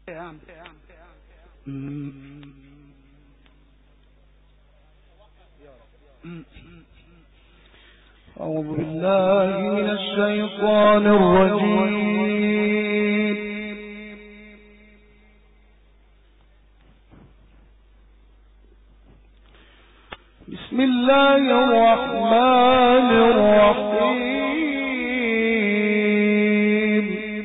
أعوذ بالله من الشيطان الرجيم. بسم الله الرحمن الرحيم.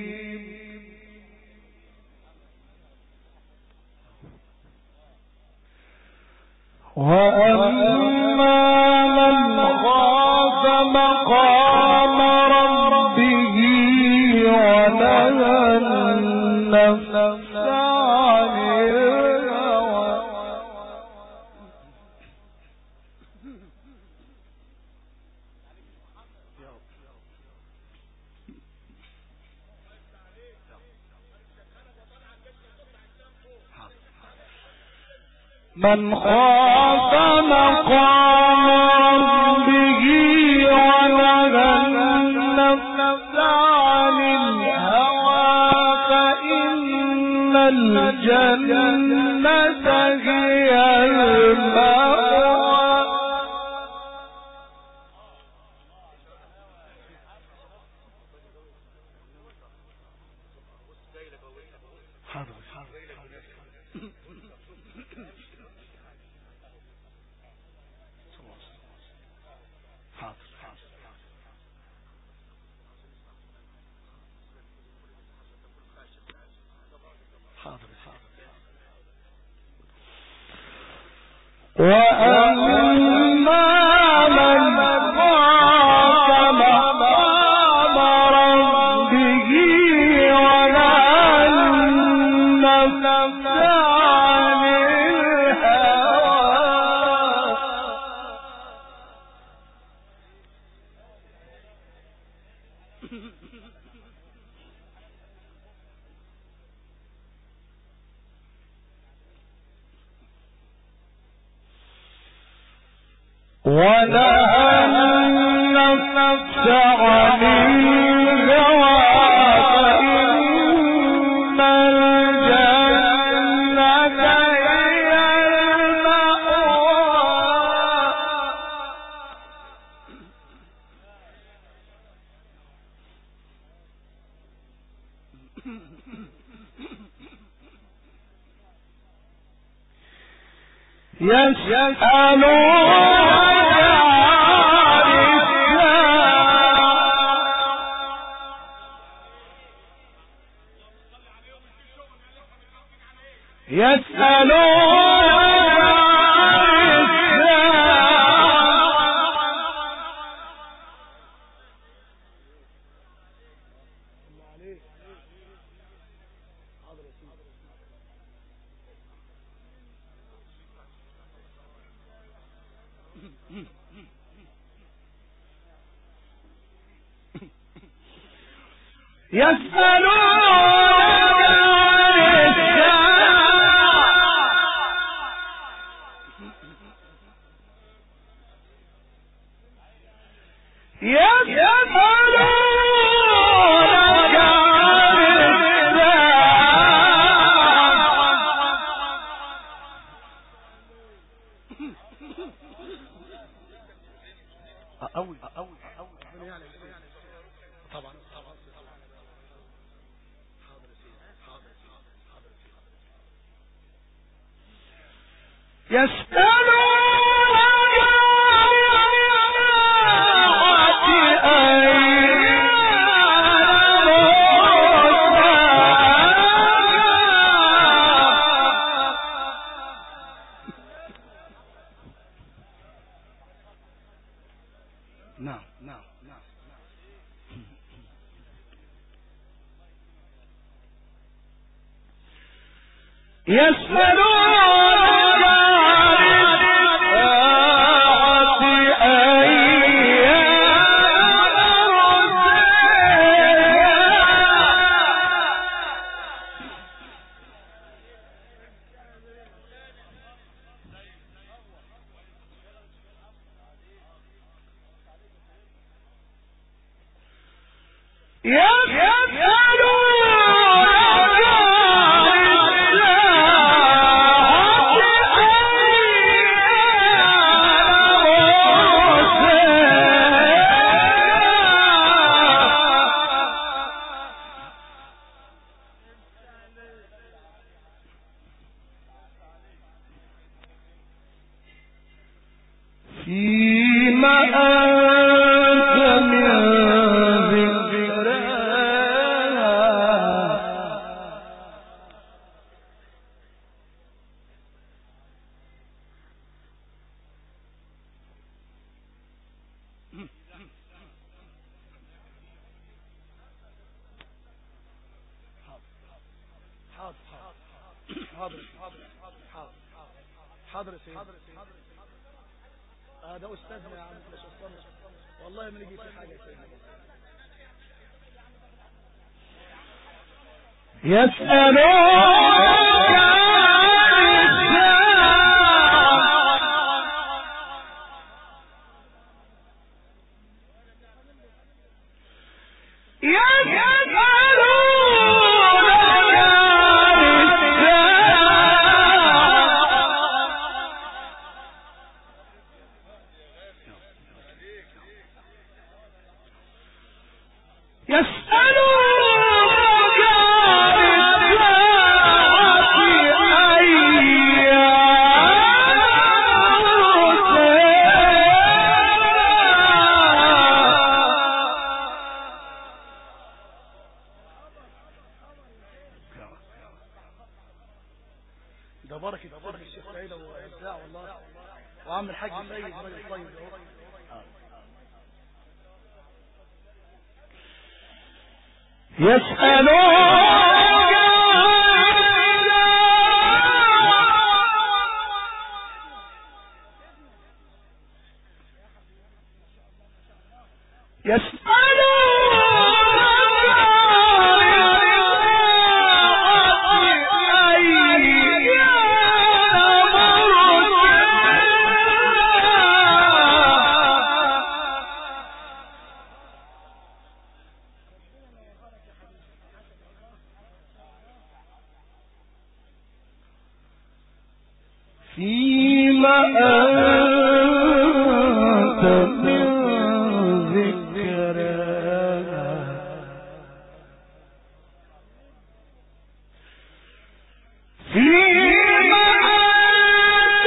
وأما من خاف مقام ربه ونهى النفس عن الهوى من خاف مقام ربه ونهى النفس عن الهوى فإن الجنة هي المأوى. وأما من خاف مقام ربه ونهى النفس عن ونهى النفس عن الهوى فإن الجنة هي المأوى. يسألونك أنت من ذكرها حاضر يا سيدي. ده أستاذنا يا عم، مش أستاذنا والله ما نجي في حاجة يا سيدي. يسألونك ده بركة الشيخ سعيد وإبداع والله، وعم الحاج سيد راجل طيب اهو. فيما أنت من ذكرها فيما أنت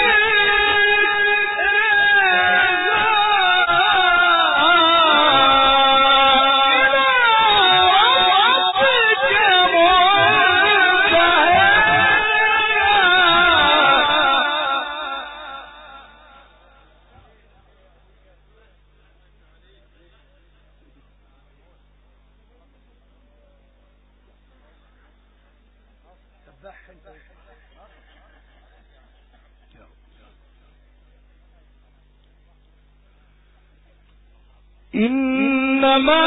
إنما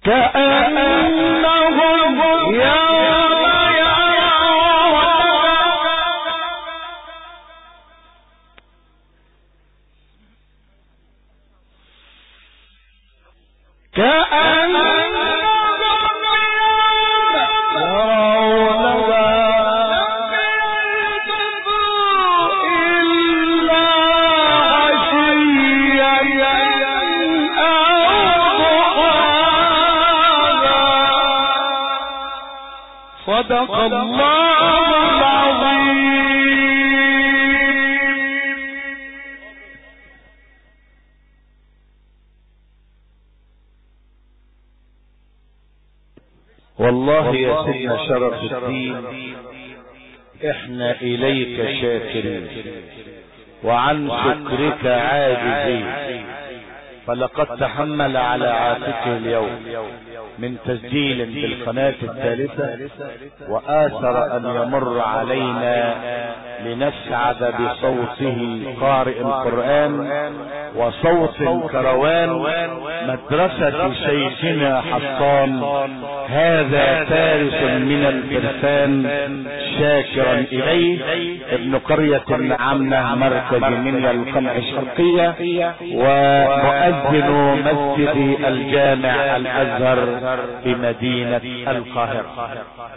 كأنهم يوم صدق الله العظيم. والله يا سيدنا شرف الدين احنا اليك شاكرين وعن شكرك عاجزين، فلقد تحمل على عاتقه اليوم من تسجيل بالقناة الثالثة وآثر أن يمر علينا لنسعد بصوته قارئ القرآن وصوت الكروان مدرسة شيخنا حسان. هذا فارس من الفرسان شاكرا إليه، ابن قرية النعمنة مركز من القمع الشرقية ومؤذن مسجد الجامع الأزهر بمدينة القاهرة.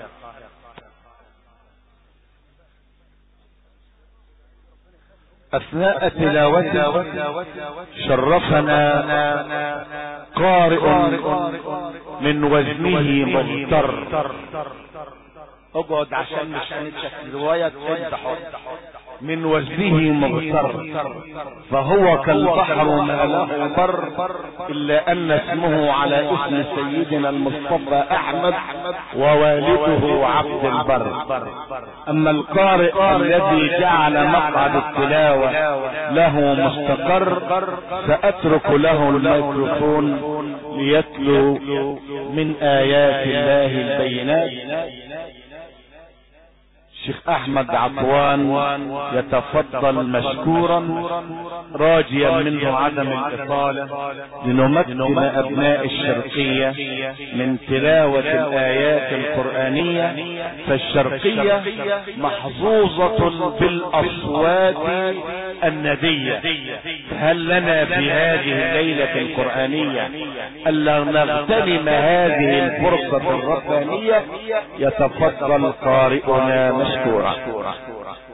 أثناء تلاوته شرفنا قارئ من وزنه مغتر. اقعد عشان مش هنتشكل رواية من وزنه مغتر، فهو كالبحر ما له بر، إلا أن اسمه على اسم سيدنا المصطفى أحمد ووالده عبد البر. أما القارئ الذي جعل مقعد التلاوة له مستقر سأترك له الميكروفون ليتلو من آيات الله البينات. الشيخ احمد عطوان يتفضل مشكورا راجيا منه عدم الاطالة لنمكن ابناء الشرقية من تلاوة الايات القرآنية، فالشرقية محظوظة بالاصوات الندية. هل لنا في هذه الليلة القرآنية الا نغتنم هذه الفرصة الربانية؟ يتفضل قارئنا مشكورا.